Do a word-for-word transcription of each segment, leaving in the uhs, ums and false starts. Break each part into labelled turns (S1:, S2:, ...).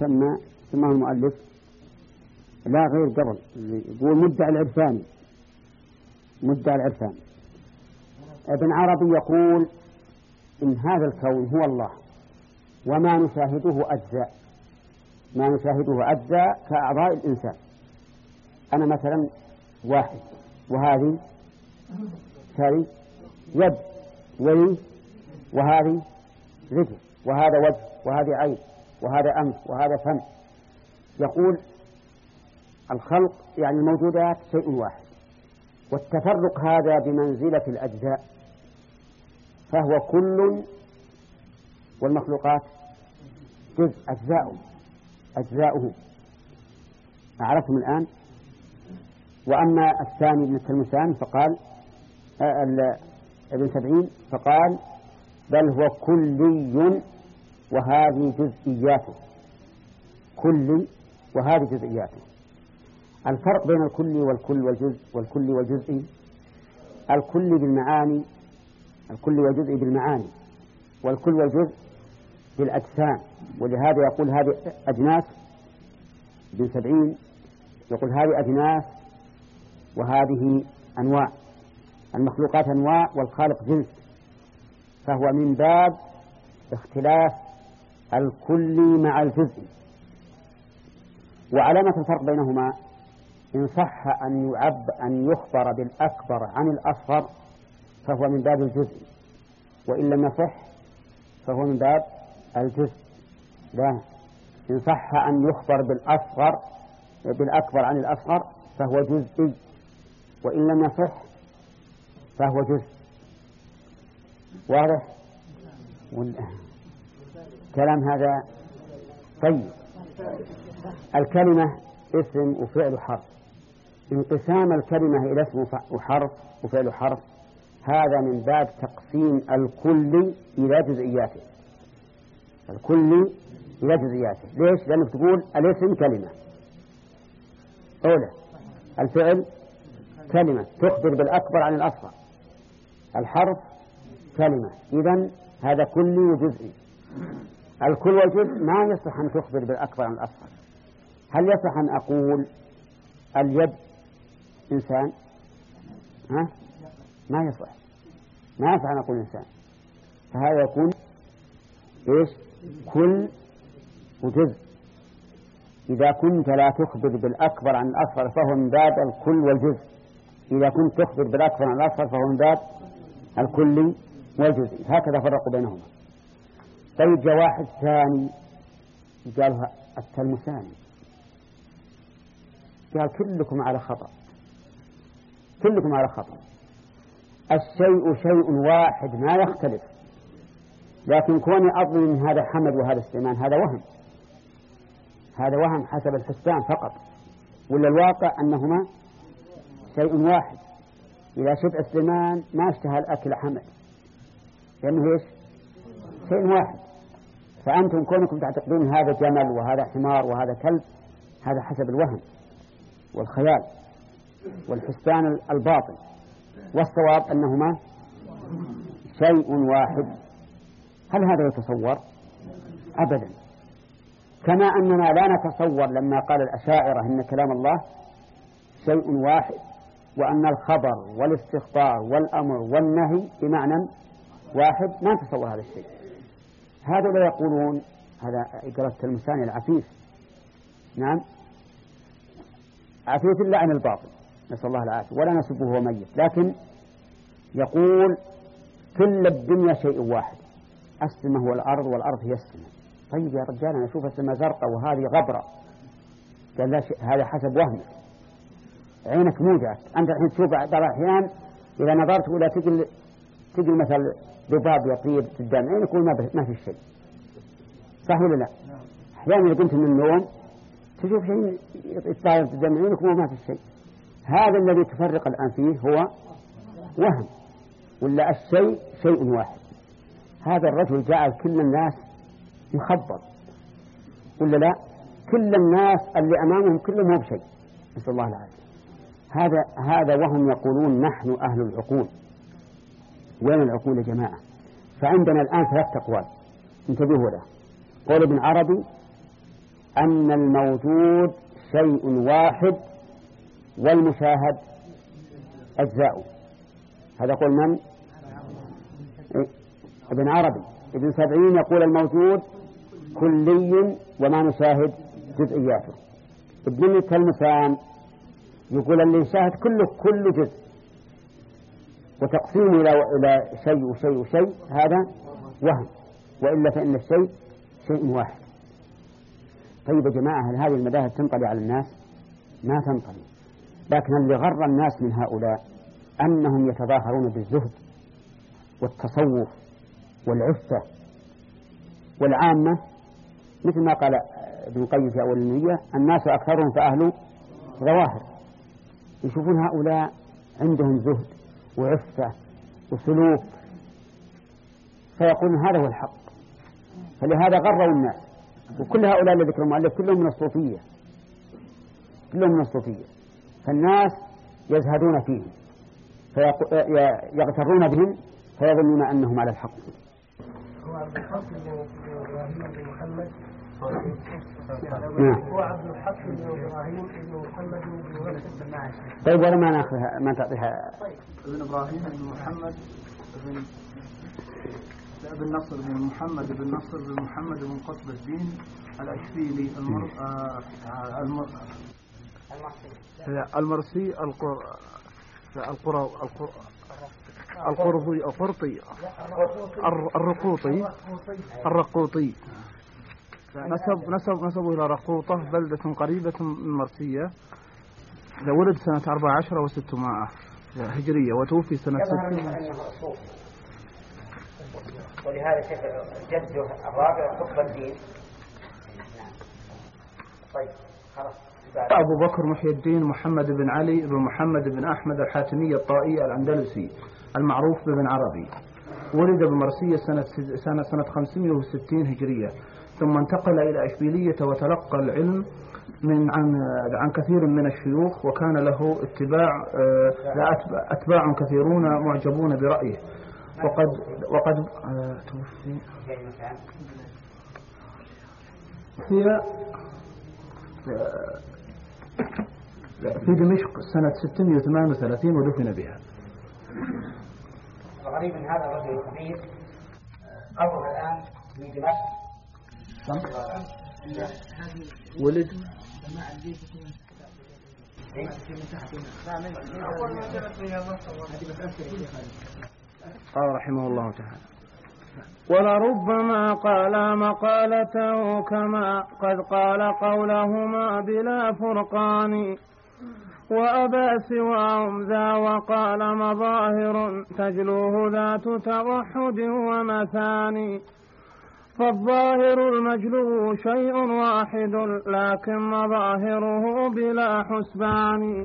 S1: سمى سماه المؤلف لا غير قبل، يقول مدعي العرفاني، مدعي العرفاني. ابن عربي يقول إن هذا الكون هو الله وما نشاهده أجزاء، ما نشاهده أجزاء كأعضاء الإنسان. أنا مثلا واحد وهذه شري يد ولي وهذه رجل وهذا وجه وهذه عين وهذا أنف وهذا فم. يقول الخلق يعني الموجودات شيء واحد، والتفرق هذا بمنزلة الأجزاء، فهو كل والمخلوقات جزء أجزاؤه أجزاؤه أعرفتم الآن. وأما الثاني ابن التلمسان فقال ابن سبعين فقال بل هو كلي وهذه جزئياته، كلي وهذه جزئياته. الفرق بين الكل والكل والجزء والكل والجزء، الكل بالمعاني، الكل والجزء بالمعاني، والكل والجزء بالأجسام. ولهذا يقول هذه أجناس، ابن سبعين يقول هذه أجناس وهذه أنواع، المخلوقات أنواع والخالق جنس، فهو من باب اختلاف الكل مع الجزء. وعلامة الفرق بينهما إن صح أن يعب أن يخبر بالأكبر عن الأصغر فهو من باب الجزء، وإن لم يصح فهو من باب الجزء. لا، إن صح أن يخبر بالأصغر بالأكبر عن الأصغر فهو جزئي، وإن لم يصح فهو جزء. واضح كلام هذا؟ طيب، الكلمة اسم وفعل حرف، انقسام الكلمة إلى اسم وحرف وفعل حرف هذا من باب تقسيم الكل إلى جزئياته، الكل إلى جزئياته. ليش؟ لأنك تقول الاسم كلمة أولى، الفعل كلمة تخبر بالأكبر عن الأصغر، الحرف كلمة، إذن هذا كلي وجزئي. الكل والجزء ما يصح أن تخبر بالأكبر عن الأصغر. هل يصح أن أقول اليد إنسان؟ ها؟ ما يصح، ما يصح أن أقول إنسان. فهذا يكون إيش؟ كل وجزء. إذا كنت لا تخبر بالأكبر عن الأصغر فهو من باب الكل والجزء، إذا كنت تخبر بالأكبر عن الأصغر فهو من باب الكل والجزء. هكذا فرقوا بينهما. طيب، جاء واحد ثاني قالها التلمساني، قال كلكم على خطأ، كلكم على خطأ. الشيء شيء واحد ما يختلف، لكن كوني أظن من هذا حمد وهذا سليمان هذا وهم، هذا وهم حسب الحسبان فقط، ولا الواقع أنهما شيء واحد. إذا شفت سليمان ما اشتهى الأكل حمد، لأنه إيش؟ شيء واحد. فأنتم كونكم تعتقدون هذا جمل وهذا حمار وهذا كلب، هذا حسب الوهم والخيال والحسبان الباطل، والصواب أنهما شيء واحد. هل هذا يتصور؟ أبدا. كما أننا لا نتصور لما قال الأشاعرة إن كلام الله شيء واحد، وأن الخبر والاستخبار والأمر والنهي بمعنى واحد، ما نتصور هذا الشيء. هذا لا يقولون، هذا إقرأ التلمساني العفيف، نعم عفيف اللعن الباطل، نسأل الله العافية، ولا نسبه هو ميت، لكن يقول كل الدنيا شيء واحد، السماء هو الأرض والأرض هي السماء. طيب يا رجال، أنا أشوف السماء زرقاء وهذه غبرة. قال لا، هذا حسب وهمك، عينك موجعك. أنت الحين تشوف بعض الأحيان إذا نظرت ولا تجل تجل مثل ذباب يطير قدام عينك يقول ما في شيء، صح ولا لا؟ أحيانا إذا كنت من النوم تشوف شيء يطير قدام عينك وما في شيء. هذا الذي تفرق الآن فيه هو وهم، ولا الشيء شيء واحد. هذا الرجل جعل كل الناس مخبر، ولا لا؟ كل الناس اللي أمامهم كلهم هو بشيء، نسأل الله العافية. هذا هذا وهم يقولون نحن أهل العقول. وين العقول يا جماعة؟ فعندنا الآن ثلاث أقوال انتبهوا له. قول ابن عربي أن الموجود شيء واحد والمشاهد أجزاء. هذا قول من؟ ابن عربي. ابن سبعين يقول الموجود كلي وما نشاهد جزئياته. ابن الكلمسان يقول اللي يشاهد كله كل جزء، وتقسيمه إلى إلى شيء وشيء وشيء هذا وهم، وإلا فإن الشيء شيء واحد. طيب يا جماعة، هل هذه المذاهب تنطلي على الناس؟ ما تنطلي. لكن اللي غر الناس من هؤلاء أنهم يتظاهرون بالزهد والتصوف والعفة، والعامة مثل ما قال ابن القيم في أول النية: الناس أكثرهم فأهل ظواهر. يشوفون هؤلاء عندهم زهد وعفة وسلوك، فيقولون هذا هو الحق، فلهذا غروا الناس. وكل هؤلاء الذي ذكر المؤلف كلهم من الصوفية، كلهم من الصوفية، فالناس يزهدون فيهم فيغترون بهم فيظنون أنهم على الحق.
S2: هو عبد الحق بن إبراهيم بن محمد
S1: نعم.
S2: هو عبد الحق بن إبراهيم بن محمد بن نصر بن معاش.
S1: طيب ولا ما ناخذها ما تعطيها؟
S3: ابن إبراهيم بن محمد بن ابن نصر بن محمد بن نصر بن محمد بن قطب الدين الأشبيلي المر المر المرسي القر القرى القرطي القرطي الرقوطي الرقوطي نسب نسب نسبه إلى رقوطة بلدة قريبة من مرسية. ولد سنة أربع عشر وستمائة هجرية وتوفي سنة ستين.
S1: ولهذا شيخ جده الرابع قطب الدين. طيب خلاص.
S3: أبو بكر محي الدين محمد بن علي بن محمد بن أحمد الحاتمي الطائي الأندلسي المعروف بابن عربي. ولد بمرسية سنة سنة سنة خمسمائة وستين هجرية، ثم انتقل إلى إشبيلية وتلقى العلم من عن عن كثير من الشيوخ، وكان له اتباع أتباع كثيرون معجبون برأيه. وقد وقد توفي في في دمشق سنة ستمائة وثمانية وثلاثين ودفن بها.
S1: غريب من هذا الرجل الخبيث قبره الآن في دمشق.
S3: ولد قال رحمه الله تعالى: ولربما قال مقالته كما قد قال قولهما بلا فرقان، وأبى سواهم ذا وقال مظاهر تجلوه ذات توحد ومثاني. فالظاهر المجلو شيء واحد لكن مظاهره بلا حسبان.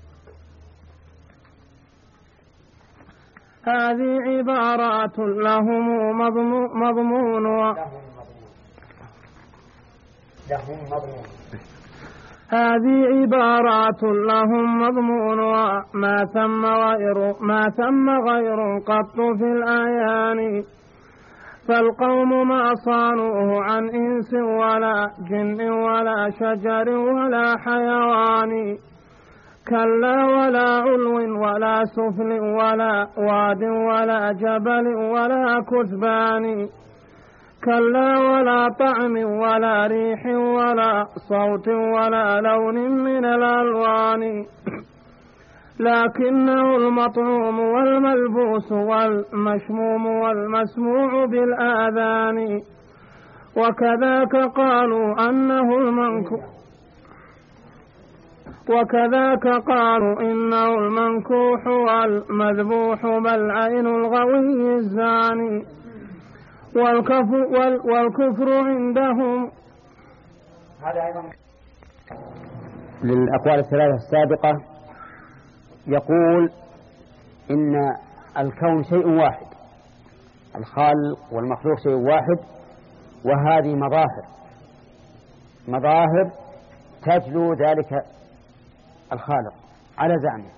S3: هذه عبارات لهم مضمون و... هذه عبارات لهم مضمون وما ثم غير ما ثم غير قط في الآيان. فالقوم ما صانوه عن إنس ولا جن ولا شجر ولا حيوان، كلا ولا علو ولا سفل ولا واد ولا جبل ولا كثبان، كلا ولا طعم ولا ريح ولا صوت ولا لون من الألوان، لكنه المطعوم والملبوس والمشموم والمسموع بالآذان. وكذاك قالوا أنه المنكوح وكذاك قالوا إنه المنكوح والمذبوح بل عين الغوي الزاني. والكفر, والكفر عندهم.
S1: هذا أيضا للأقوال الثلاثة السابقة يقول إن الكون شيء واحد، الخالق والمخلوق شيء واحد، وهذه مظاهر مظاهر تجلو ذلك الخالق على زعمه.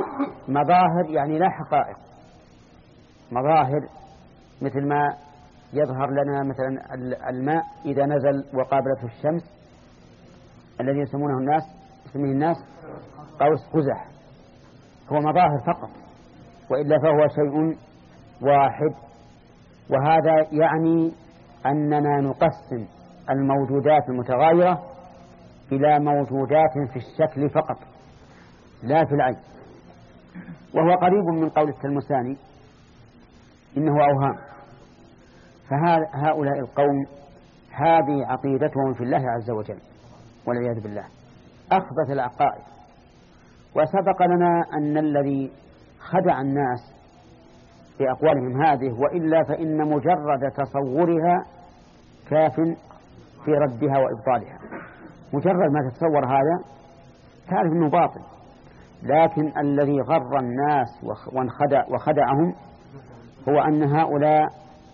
S1: مظاهر يعني لا حقائق، مظاهر مثل ما يظهر لنا مثلا الماء إذا نزل وقابلته الشمس الذي يسمونه الناس يسميه الناس قوس قزح، هو مظاهر فقط، وإلا فهو شيء واحد. وهذا يعني أننا نقسم الموجودات المتغايرة إلى موجودات في الشكل فقط لا في العين، وهو قريب من قول التلمساني إنه أوهام. فهؤلاء القوم هذه عقيدتهم في الله عز وجل والعياذ بالله، أخبث العقائد. وسبق لنا أن الذي خدع الناس بأقوالهم هذه، وإلا فإن مجرد تصورها كاف في ردها وإبطالها. مجرد ما تتصور هذا تعرف أنه باطل، لكن الذي غر الناس وخدع وخدعهم هو أن هؤلاء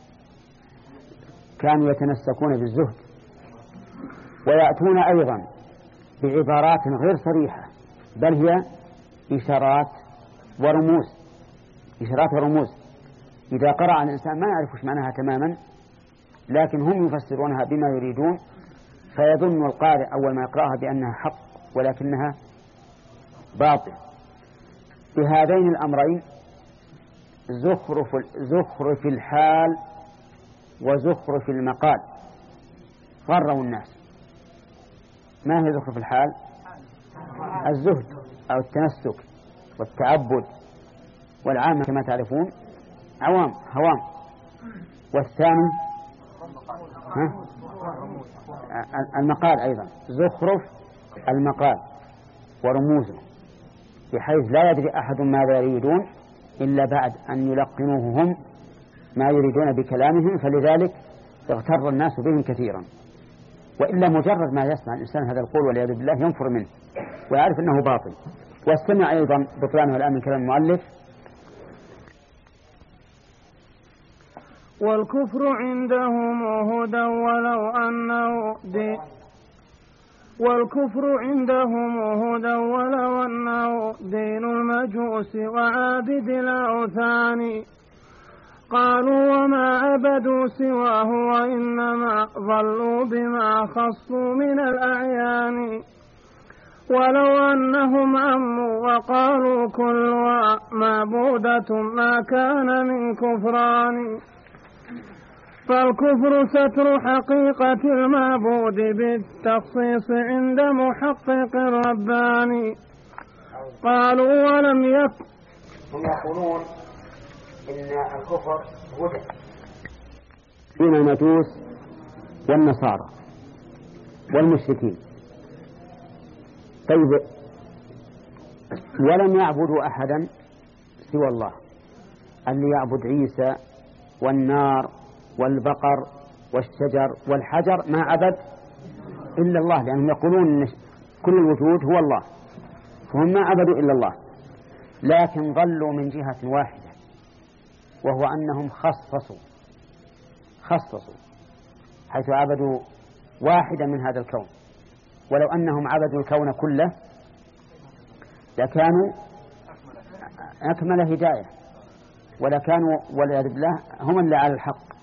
S1: كانوا يتمسكون بالزهد، ويأتون أيضا بعبارات غير صريحة، بل هي إشارات ورموز، إشارات ورموز. إذا قرأ الإنسان ما يعرف وش معناها تماما، لكن هم يفسرونها بما يريدون، فيظن القارئ أول ما يقرأها بأنها حق ولكنها باطل. بهذين الأمرين زخرف زخرف الحال وزخرف المقال غروا الناس. ما هي زخرف الحال؟ الزهد أو التمسك والتعبد، والعامة كما تعرفون عوام هوام. والثاني ها؟ المقال أيضا، زخرف المقال ورموزه، بحيث لا يدري أحد ماذا يريدون إلا بعد أن يلقنوه هم ما يريدون بكلامهم، فلذلك اغتر الناس بهم كثيرا. وإلا مجرد ما يسمع الإنسان هذا القول والعياذ بالله ينفر منه ويعرف أنه باطل. واستمع أيضا بطلانه الآن من كلام المؤلف:
S4: والكفر عندهم هدى ولو أنه دين والكفر عندهم هدى ولو أنه دين المجوس وعابد الأوثان. قالوا وما عبدوا سواه وإنما ضلوا بما خصوا من الأعيان. ولو أنهم عموا وقالوا كلها معبودة ما كان من كفران. فالكفر ستر حقيقة المعبود بالتخصيص عند محقق الرباني. قالوا ولم يكن.
S1: هم يقولون إن الكفر هدى بين المجوس والنصارى والمشركين. طيب، ولم يعبدوا أحدا سوى الله. اللي يعبد عيسى والنار والبقر والشجر والحجر ما عبد إلا الله، لأنهم يقولون إن كل الوجود هو الله، فهم ما عبدوا إلا الله. لكن ضلوا من جهة واحدة، وهو أنهم خصصوا خصصوا حيث عبدوا واحدا من هذا الكون. ولو أنهم عبدوا الكون كله لكانوا أكمل هداية، ولكانوا والعياذ بالله هم اللي على الحق.